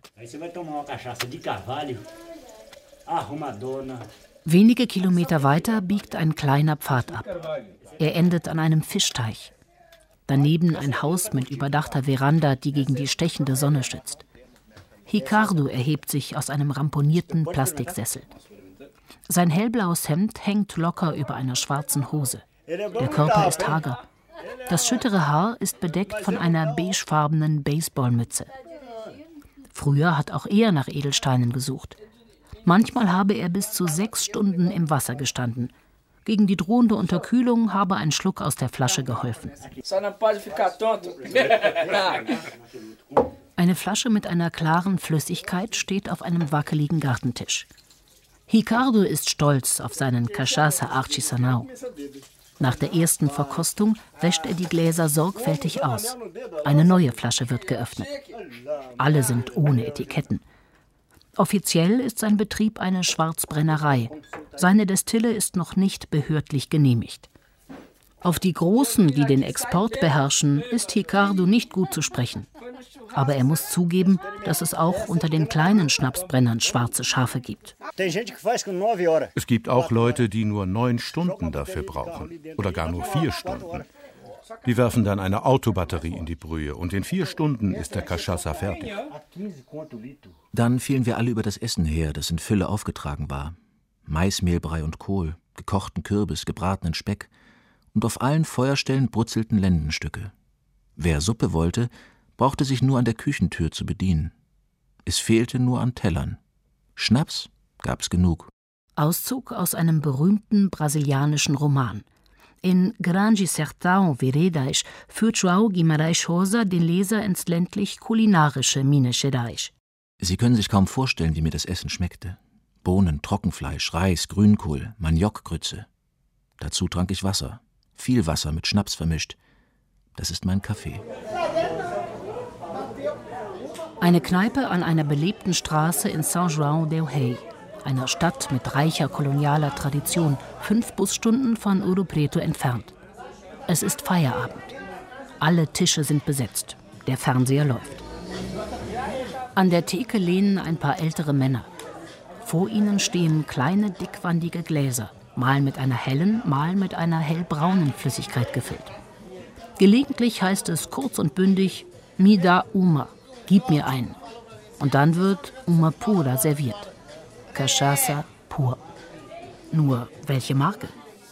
Wenige Kilometer weiter biegt ein kleiner Pfad ab. Er endet an einem Fischteich. Daneben ein Haus mit überdachter Veranda, die gegen die stechende Sonne schützt. Ricardo erhebt sich aus einem ramponierten Plastiksessel. Sein hellblaues Hemd hängt locker über einer schwarzen Hose. Der Körper ist hager. Das schüttere Haar ist bedeckt von einer beigefarbenen Baseballmütze. Früher hat auch er nach Edelsteinen gesucht. Manchmal habe er bis zu sechs Stunden im Wasser gestanden. Gegen die drohende Unterkühlung habe ein Schluck aus der Flasche geholfen. Eine Flasche mit einer klaren Flüssigkeit steht auf einem wackeligen Gartentisch. Ricardo ist stolz auf seinen Cachaça Artisanal. Nach der ersten Verkostung wäscht er die Gläser sorgfältig aus. Eine neue Flasche wird geöffnet. Alle sind ohne Etiketten. Offiziell ist sein Betrieb eine Schwarzbrennerei. Seine Destille ist noch nicht behördlich genehmigt. Auf die Großen, die den Export beherrschen, ist Ricardo nicht gut zu sprechen. Aber er muss zugeben, dass es auch unter den kleinen Schnapsbrennern schwarze Schafe gibt. Es gibt auch Leute, die nur neun Stunden dafür brauchen oder gar nur vier Stunden. Die werfen dann eine Autobatterie in die Brühe und in vier Stunden ist der Cachaça fertig. Dann fielen wir alle über das Essen her, das in Fülle aufgetragen war. Maismehlbrei und Kohl, gekochten Kürbis, gebratenen Speck und auf allen Feuerstellen brutzelten Lendenstücke. Wer Suppe wollte, brauchte sich nur an der Küchentür zu bedienen. Es fehlte nur an Tellern. Schnaps gab's genug. Auszug aus einem berühmten brasilianischen Roman. In Grande Sertão Veredas führt João Guimarães Rosa den Leser ins ländlich-kulinarische Minas Gerais. Sie können sich kaum vorstellen, wie mir das Essen schmeckte. Bohnen, Trockenfleisch, Reis, Grünkohl, Maniokgrütze. Dazu trank ich Wasser. Viel Wasser mit Schnaps vermischt. Das ist mein Kaffee. Eine Kneipe an einer belebten Straße in São João del Rei, einer Stadt mit reicher kolonialer Tradition, fünf Busstunden von Ouro Preto entfernt. Es ist Feierabend. Alle Tische sind besetzt. Der Fernseher läuft. An der Theke lehnen ein paar ältere Männer. Vor ihnen stehen kleine, dickwandige Gläser, mal mit einer hellen, mal mit einer hellbraunen Flüssigkeit gefüllt. Gelegentlich heißt es kurz und bündig, "Me dá uma", gib mir einen. Und dann wird uma pura serviert. Cachaça pur. Nur welche Marke?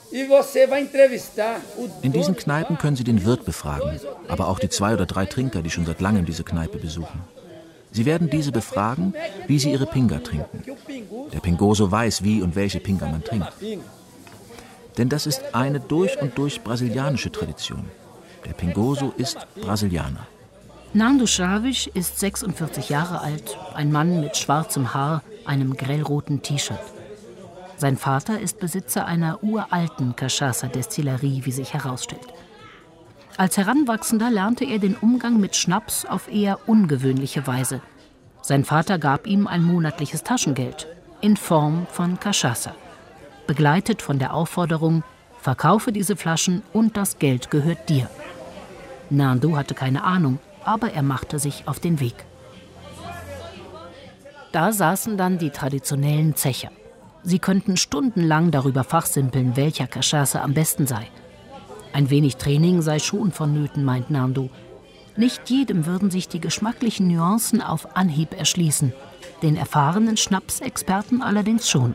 In diesen Kneipen können Sie den Wirt befragen, aber auch die zwei oder drei Trinker, die schon seit langem diese Kneipe besuchen. Sie werden diese befragen, wie sie ihre Pinga trinken. Der Pingoso weiß, wie und welche Pinga man trinkt. Denn das ist eine durch und durch brasilianische Tradition. Der Pingoso ist Brasilianer. Nando Chaves ist sechsundvierzig Jahre alt, ein Mann mit schwarzem Haar, einem grellroten T-Shirt. Sein Vater ist Besitzer einer uralten Cachaça-Destillerie, wie sich herausstellt. Als Heranwachsender lernte er den Umgang mit Schnaps auf eher ungewöhnliche Weise. Sein Vater gab ihm ein monatliches Taschengeld in Form von Cachaça, begleitet von der Aufforderung, verkaufe diese Flaschen und das Geld gehört dir. Nando hatte keine Ahnung, aber er machte sich auf den Weg. Da saßen dann die traditionellen Zecher. Sie könnten stundenlang darüber fachsimpeln, welcher Cachaça am besten sei. Ein wenig Training sei schon vonnöten, meint Nando. Nicht jedem würden sich die geschmacklichen Nuancen auf Anhieb erschließen, den erfahrenen Schnapsexperten allerdings schon.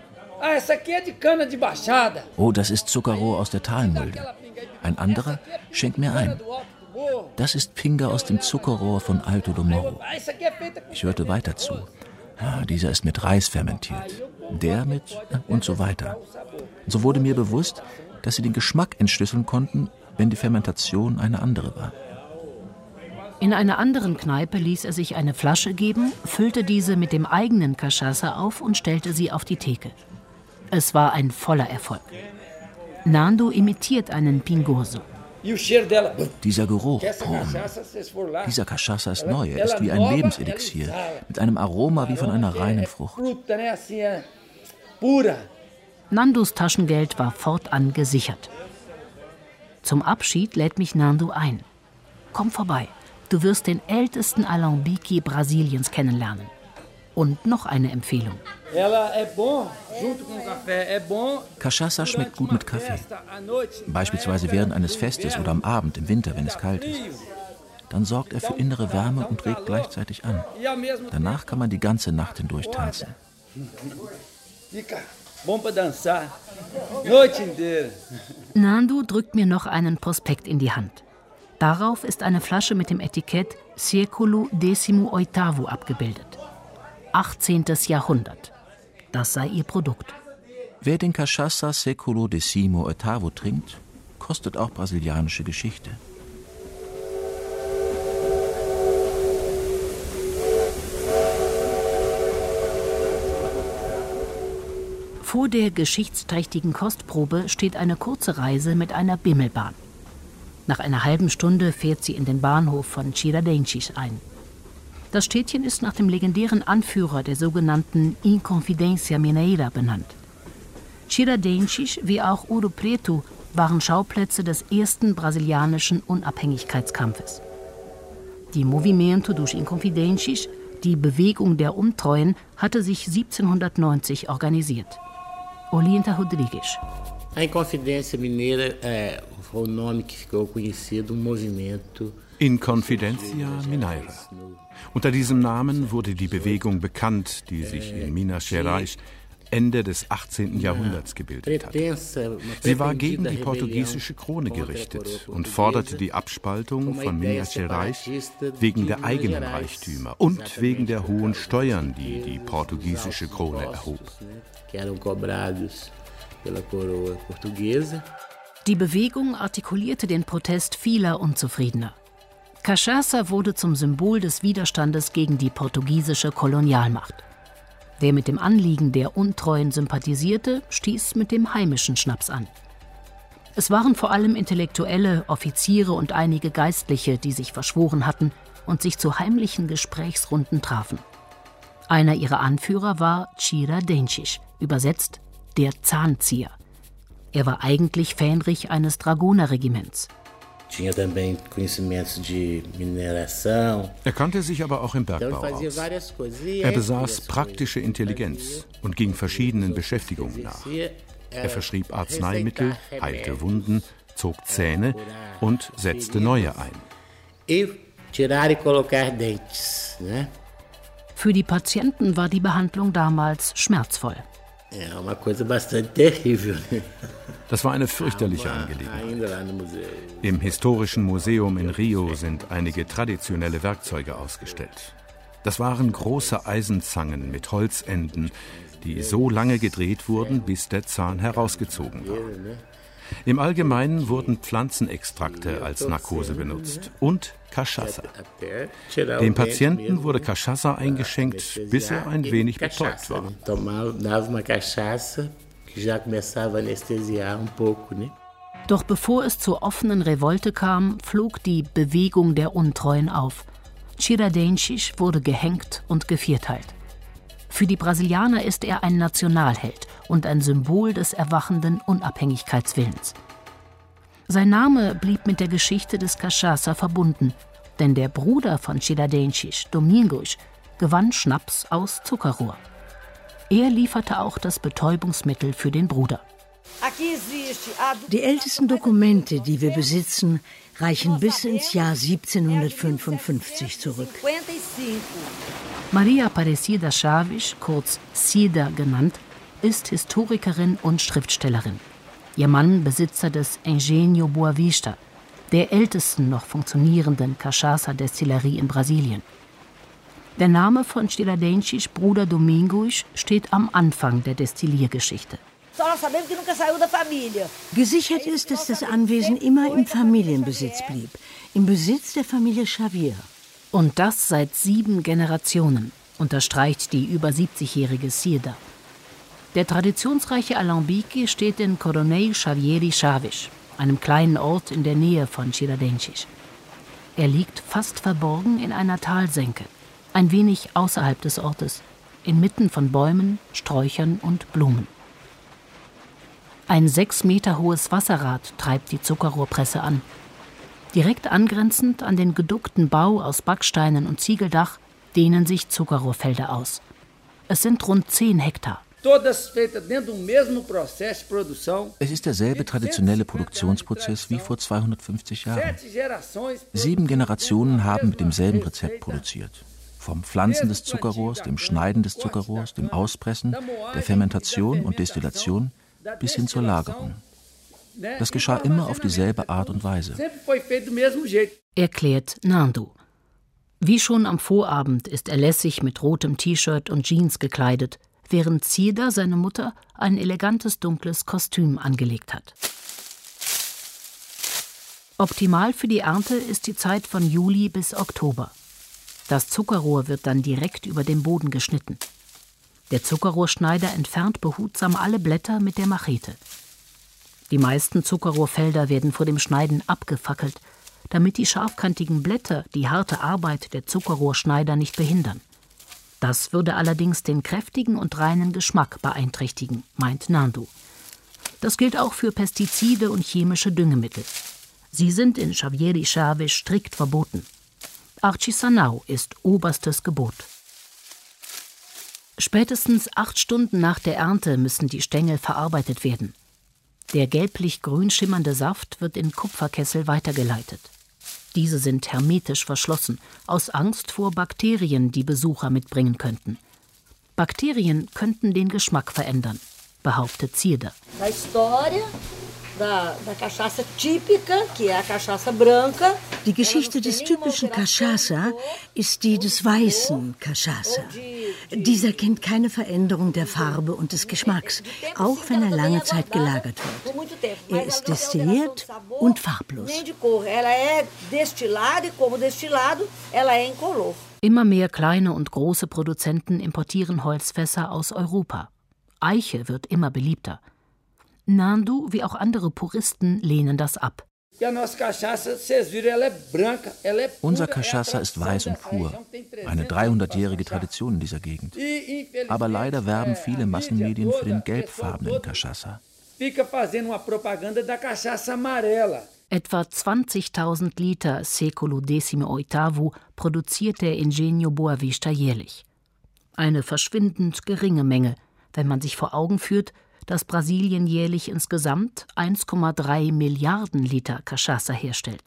Oh, das ist Zuckerrohr aus der Talmulde. Ein anderer schenkt mir ein. Das ist Pinga aus dem Zuckerrohr von Alto do Morro. Ich hörte weiter zu. Ja, dieser ist mit Reis fermentiert, der mit und so weiter. Und so wurde mir bewusst, dass sie den Geschmack entschlüsseln konnten, wenn die Fermentation eine andere war. In einer anderen Kneipe ließ er sich eine Flasche geben, füllte diese mit dem eigenen Cachaça auf und stellte sie auf die Theke. Es war ein voller Erfolg. Nando imitiert einen Pingoso. Dieser Geruch, Pum. Dieser Cachaça ist neu, er ist wie ein Lebenselixier, mit einem Aroma wie von einer reinen Frucht. Nandos Taschengeld war fortan gesichert. Zum Abschied lädt mich Nando ein. Komm vorbei, du wirst den ältesten Alambique Brasiliens kennenlernen. Und noch eine Empfehlung. Cachaça schmeckt gut mit Kaffee. Beispielsweise während eines Festes oder am Abend im Winter, wenn es kalt ist. Dann sorgt er für innere Wärme und regt gleichzeitig an. Danach kann man die ganze Nacht hindurch tanzen. Nando drückt mir noch einen Prospekt in die Hand. Darauf ist eine Flasche mit dem Etikett Século décimo oitavo abgebildet. achtzehntes Jahrhundert. Das sei ihr Produkt. Wer den Cachaça Século décimo oitavo trinkt, kostet auch brasilianische Geschichte. Vor der geschichtsträchtigen Kostprobe steht eine kurze Reise mit einer Bimmelbahn. Nach einer halben Stunde fährt sie in den Bahnhof von Tiradentes ein. Das Städtchen ist nach dem legendären Anführer der sogenannten Inconfidência Mineira benannt. Tiradentes wie auch Ouro Preto waren Schauplätze des ersten brasilianischen Unabhängigkeitskampfes. Die Movimento dos Inconfidentes, die Bewegung der Untreuen, hatte sich siebzehnhundertneunzig organisiert. Olinda Rodrigues. A Inconfidência Mineira foi o nome que ficou conhecido, um movimento. Inconfidencia Mineira. Unter diesem Namen wurde die Bewegung bekannt, die sich in Minas Gerais Ende des achtzehnten Jahrhunderts gebildet hat. Sie war gegen die portugiesische Krone gerichtet und forderte die Abspaltung von Minas Gerais wegen der eigenen Reichtümer und wegen der hohen Steuern, die die portugiesische Krone erhob. Die Bewegung artikulierte den Protest vieler Unzufriedener. Cachaça wurde zum Symbol des Widerstandes gegen die portugiesische Kolonialmacht. Wer mit dem Anliegen der Untreuen sympathisierte, stieß mit dem heimischen Schnaps an. Es waren vor allem Intellektuelle, Offiziere und einige Geistliche, die sich verschworen hatten und sich zu heimlichen Gesprächsrunden trafen. Einer ihrer Anführer war Tiradentes, übersetzt der Zahnzieher. Er war eigentlich Fähnrich eines Dragonerregiments. Er kannte sich aber auch im Bergbau aus. Er besaß praktische Intelligenz und ging verschiedenen Beschäftigungen nach. Er verschrieb Arzneimittel, heilte Wunden, zog Zähne und setzte neue ein. Für die Patienten war die Behandlung damals schmerzvoll. Das war eine fürchterliche Angelegenheit. Im Historischen Museum in Rio sind einige traditionelle Werkzeuge ausgestellt. Das waren große Eisenzangen mit Holzenden, die so lange gedreht wurden, bis der Zahn herausgezogen war. Im Allgemeinen wurden Pflanzenextrakte als Narkose benutzt und Cachaça. Dem Patienten wurde Cachaça eingeschenkt, bis er ein wenig betäubt war. Doch bevor es zur offenen Revolte kam, flog die Bewegung der Untreuen auf. Tiradentes wurde gehängt und gevierteilt. Für die Brasilianer ist er ein Nationalheld und ein Symbol des erwachenden Unabhängigkeitswillens. Sein Name blieb mit der Geschichte des Cachaça verbunden, denn der Bruder von Tiradentes, Domingos, gewann Schnaps aus Zuckerrohr. Er lieferte auch das Betäubungsmittel für den Bruder. Die ältesten Dokumente, die wir besitzen, reichen bis ins Jahr siebzehnhundertfünfundfünfzig zurück. Maria Aparecida Chaves, kurz Cida genannt, ist Historikerin und Schriftstellerin. Ihr Mann Besitzer des Engenho Boa Vista, der ältesten noch funktionierenden Cachaça-Destillerie in Brasilien. Der Name von Tiradentes' Bruder Domingos steht am Anfang der Destilliergeschichte. Gesichert ist, dass das Anwesen immer im Familienbesitz blieb, im Besitz der Familie Xavier. Und das seit sieben Generationen, unterstreicht die über siebzigjährige Cida. Der traditionsreiche Alambique steht in Coronel Xavieri Chaves, einem kleinen Ort in der Nähe von Tiradentes. Er liegt fast verborgen in einer Talsenke, ein wenig außerhalb des Ortes, inmitten von Bäumen, Sträuchern und Blumen. Ein sechs Meter hohes Wasserrad treibt die Zuckerrohrpresse an. Direkt angrenzend an den geduckten Bau aus Backsteinen und Ziegeldach dehnen sich Zuckerrohrfelder aus. Es sind rund zehn Hektar. Es ist derselbe traditionelle Produktionsprozess wie vor zweihundertfünfzig Jahren. Sieben Generationen haben mit demselben Rezept produziert. Vom Pflanzen des Zuckerrohrs, dem Schneiden des Zuckerrohrs, dem Auspressen, der Fermentation und Destillation bis hin zur Lagerung. Das geschah immer auf dieselbe Art und Weise. Erklärt Nando. Wie schon am Vorabend ist er lässig mit rotem T-Shirt und Jeans gekleidet, während Cida, seine Mutter, ein elegantes dunkles Kostüm angelegt hat. Optimal für die Ernte ist die Zeit von Juli bis Oktober. Das Zuckerrohr wird dann direkt über dem Boden geschnitten. Der Zuckerrohrschneider entfernt behutsam alle Blätter mit der Machete. Die meisten Zuckerrohrfelder werden vor dem Schneiden abgefackelt, damit die scharfkantigen Blätter die harte Arbeit der Zuckerrohrschneider nicht behindern. Das würde allerdings den kräftigen und reinen Geschmack beeinträchtigen, meint Nando. Das gilt auch für Pestizide und chemische Düngemittel. Sie sind in Xavieri Chaves strikt verboten. Artisanal ist oberstes Gebot. Spätestens acht Stunden nach der Ernte müssen die Stängel verarbeitet werden. Der gelblich-grün schimmernde Saft wird in Kupferkessel weitergeleitet. Diese sind hermetisch verschlossen, aus Angst vor Bakterien, die Besucher mitbringen könnten. Bakterien könnten den Geschmack verändern, behauptet Cierda. Die Geschichte des typischen Cachaça ist die des weißen Cachaça. Dieser kennt keine Veränderung der Farbe und des Geschmacks, auch wenn er lange Zeit gelagert wird. Er ist destilliert und farblos. Immer mehr kleine und große Produzenten importieren Holzfässer aus Europa. Eiche wird immer beliebter. Nando wie auch andere Puristen lehnen das ab. Unser Cachaça ist weiß und pur, eine dreihundertjährige Tradition in dieser Gegend. Aber leider werben viele Massenmedien für den gelbfarbenen Cachaça. Etwa zwanzigtausend Liter Século decimoito produziert der Engenho Boa Vista jährlich. Eine verschwindend geringe Menge, wenn man sich vor Augen führt, dass Brasilien jährlich insgesamt eins Komma drei Milliarden Liter Cachaça herstellt.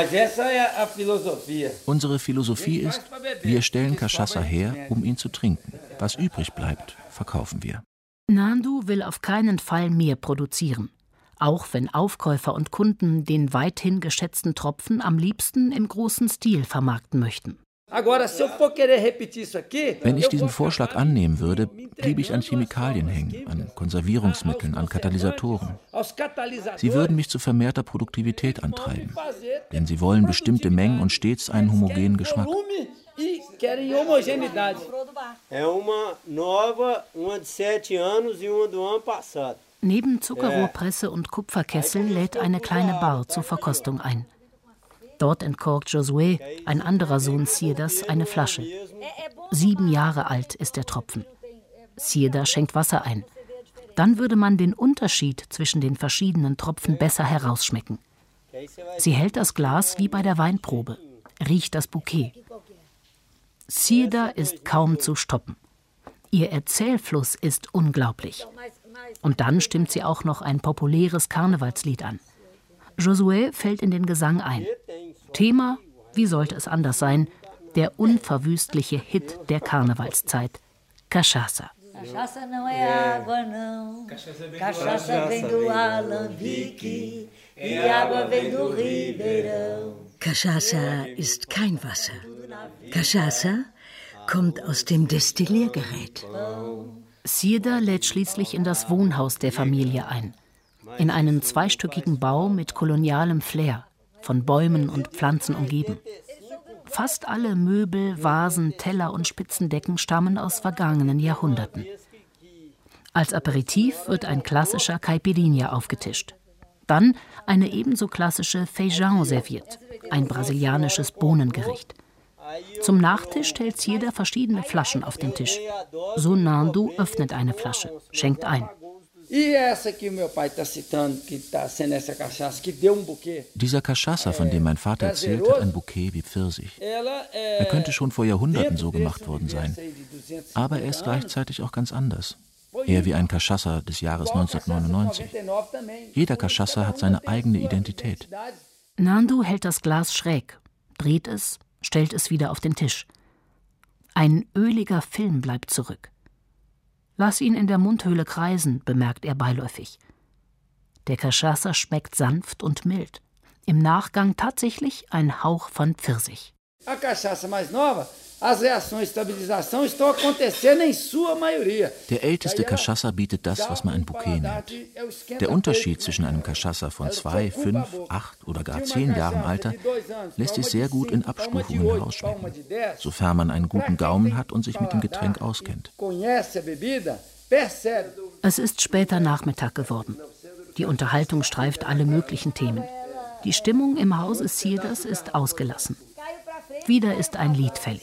Unsere Philosophie ist, wir stellen Cachaça her, um ihn zu trinken. Was übrig bleibt, verkaufen wir. Nando will auf keinen Fall mehr produzieren, auch wenn Aufkäufer und Kunden den weithin geschätzten Tropfen am liebsten im großen Stil vermarkten möchten. Wenn ich diesen Vorschlag annehmen würde, bliebe ich an Chemikalien hängen, an Konservierungsmitteln, an Katalysatoren. Sie würden mich zu vermehrter Produktivität antreiben, denn sie wollen bestimmte Mengen und stets einen homogenen Geschmack. Neben Zuckerrohrpresse und Kupferkessel lädt eine kleine Bar zur Verkostung ein. Dort entkorkt Josué, ein anderer Sohn Cierdas, eine Flasche. Sieben Jahre alt ist der Tropfen. Cierda schenkt Wasser ein. Dann würde man den Unterschied zwischen den verschiedenen Tropfen besser herausschmecken. Sie hält das Glas wie bei der Weinprobe, riecht das Bouquet. Cierda ist kaum zu stoppen. Ihr Erzählfluss ist unglaublich. Und dann stimmt sie auch noch ein populäres Karnevalslied an. Josué fällt in den Gesang ein. Thema, wie sollte es anders sein, der unverwüstliche Hit der Karnevalszeit, Cachaça. Cachaça não é água, não. Cachaça vem do Alambique e água vem do Ribeirão. Cachaça ist kein Wasser. Cachaça kommt aus dem Destilliergerät. Cierda lädt schließlich in das Wohnhaus der Familie ein. In einen zweistöckigen Bau mit kolonialem Flair, von Bäumen und Pflanzen umgeben. Fast alle Möbel, Vasen, Teller und Spitzendecken stammen aus vergangenen Jahrhunderten. Als Aperitif wird ein klassischer Caipirinha aufgetischt. Dann eine ebenso klassische Feijão serviert, ein brasilianisches Bohnengericht. Zum Nachtisch stellt Cierda verschiedene Flaschen auf den Tisch. So Nando öffnet eine Flasche, schenkt ein. Dieser Cachaça, von dem mein Vater erzählt, hat ein Bouquet wie Pfirsich. Er könnte schon vor Jahrhunderten so gemacht worden sein. Aber er ist gleichzeitig auch ganz anders. Eher wie ein Cachaça des Jahres neunzehnhundertneunundneunzig. Jeder Cachaça hat seine eigene Identität. Nando hält das Glas schräg, dreht es, stellt es wieder auf den Tisch. Ein öliger Film bleibt zurück. Lass ihn in der Mundhöhle kreisen, bemerkt er beiläufig. Der Cachaça schmeckt sanft und mild. Im Nachgang tatsächlich ein Hauch von Pfirsich. Der älteste Cachaça bietet das, was man ein Bouquet nennt. Der Unterschied zwischen einem Cachaça von zwei, fünf, acht oder gar zehn Jahren Alter lässt sich sehr gut in Abstufungen herausschmecken, sofern man einen guten Gaumen hat und sich mit dem Getränk auskennt. Es ist später Nachmittag geworden. Die Unterhaltung streift alle möglichen Themen. Die Stimmung im Hause Cierdas ist ausgelassen. Wieder ist ein Lied fällig.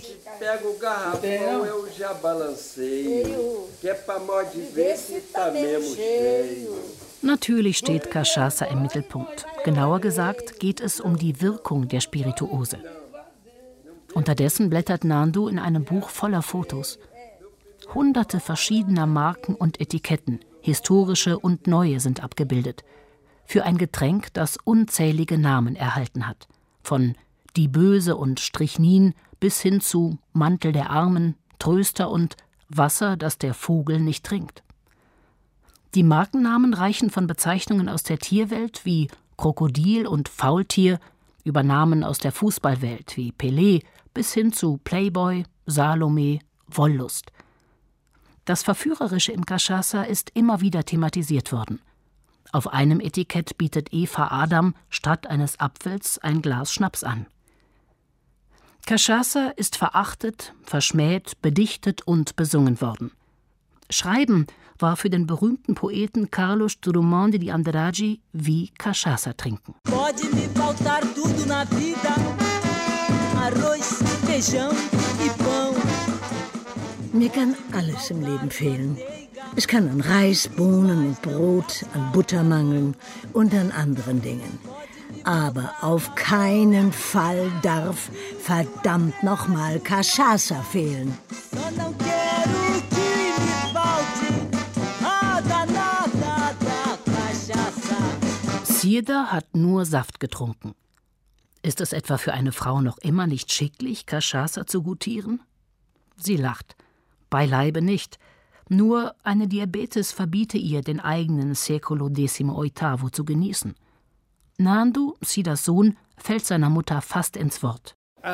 Natürlich steht Cachaça im Mittelpunkt. Genauer gesagt geht es um die Wirkung der Spirituose. Unterdessen blättert Nandu in einem Buch voller Fotos. Hunderte verschiedener Marken und Etiketten, historische und neue, sind abgebildet. Für ein Getränk, das unzählige Namen erhalten hat. Von Die Böse und Strychnin bis hin zu Mantel der Armen, Tröster und Wasser, das der Vogel nicht trinkt. Die Markennamen reichen von Bezeichnungen aus der Tierwelt wie Krokodil und Faultier über Namen aus der Fußballwelt wie Pelé bis hin zu Playboy, Salome, Wollust. Das Verführerische im Cachaça ist immer wieder thematisiert worden. Auf einem Etikett bietet Eva Adam statt eines Apfels ein Glas Schnaps an. Cachaça ist verachtet, verschmäht, bedichtet und besungen worden. Schreiben war für den berühmten Poeten Carlos Drummond de Andrade wie Cachaça trinken. Pode me faltar tudo na vida, arroz, feijão e pão. Mir kann alles im Leben fehlen. Es kann an Reis, Bohnen und Brot, an Butter mangeln und an anderen Dingen. Aber auf keinen Fall darf verdammt nochmal Cachaça fehlen. Cida hat nur Saft getrunken. Ist es etwa für eine Frau noch immer nicht schicklich, Cachaça zu gutieren? Sie lacht. Beileibe nicht. Nur eine Diabetes verbiete ihr, den eigenen Século decimoito zu genießen. Nandu, Cidas Sohn, fällt seiner Mutter fast ins Wort.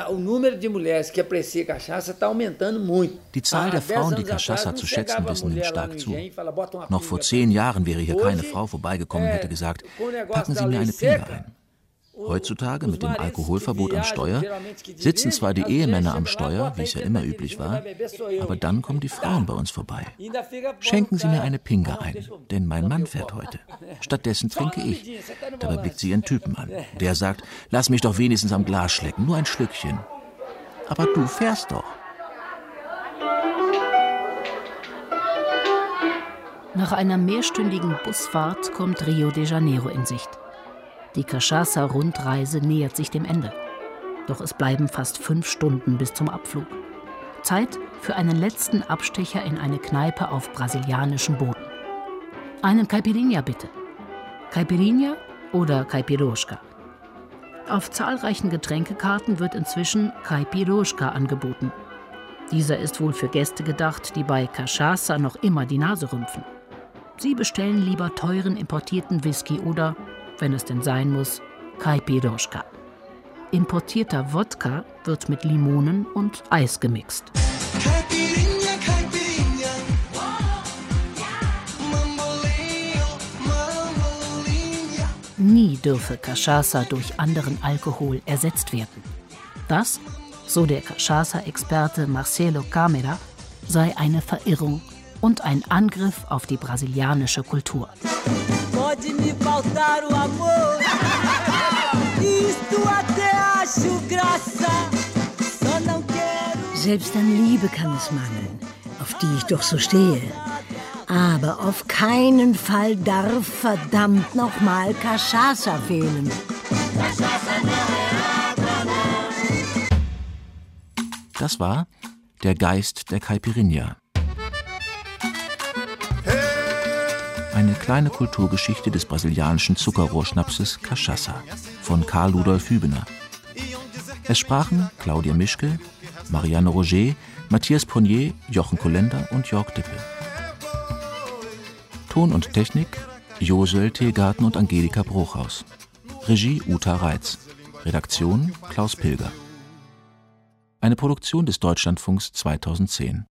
Die Zahl der Frauen, die Cachaça zu schätzen wissen, nimmt stark zu. Noch vor zehn Jahren wäre hier keine Frau vorbeigekommen und hätte gesagt, packen Sie mir eine Pinga ein. Heutzutage, mit dem Alkoholverbot am Steuer, sitzen zwar die Ehemänner am Steuer, wie es ja immer üblich war, aber dann kommen die Frauen bei uns vorbei. Schenken Sie mir eine Pinga ein, denn mein Mann fährt heute. Stattdessen trinke ich. Dabei blickt sie ihren Typen an. Der sagt, lass mich doch wenigstens am Glas schlecken, nur ein Schlückchen. Aber du fährst doch. Nach einer mehrstündigen Busfahrt kommt Rio de Janeiro in Sicht. Die Cachaça-Rundreise nähert sich dem Ende. Doch es bleiben fast fünf Stunden bis zum Abflug. Zeit für einen letzten Abstecher in eine Kneipe auf brasilianischem Boden. Einen Caipirinha bitte. Caipirinha oder Caipirosca. Auf zahlreichen Getränkekarten wird inzwischen Caipirosca angeboten. Dieser ist wohl für Gäste gedacht, die bei Cachaça noch immer die Nase rümpfen. Sie bestellen lieber teuren importierten Whisky oder, wenn es denn sein muss, Caipirosca. Importierter Wodka wird mit Limonen und Eis gemixt. Caipirinha, Caipirinha. Mambolinho, Mambolinho. Nie dürfe Cachaça durch anderen Alkohol ersetzt werden. Das, so der Cachaça-Experte Marcelo Câmara, sei eine Verirrung und ein Angriff auf die brasilianische Kultur. Pode me faltar o amor, isto até acho graça, só não quero. Selbst an Liebe kann es mangeln, auf die ich doch so stehe. Aber auf keinen Fall darf verdammt nochmal Cachaça fehlen. Das war Der Geist der Caipirinha. Eine kleine Kulturgeschichte des brasilianischen Zuckerrohrschnapses Cachaça von Karl Ludolf Hübener. Es sprachen Claudia Mischke, Marianne Roger, Matthias Ponnier, Jochen Kolender und Jörg Dippe. Ton und Technik Josel Teegarten und Angelika Bruchhaus. Regie Uta Reitz. Redaktion Klaus Pilger. Eine Produktion des Deutschlandfunks zweitausendzehn.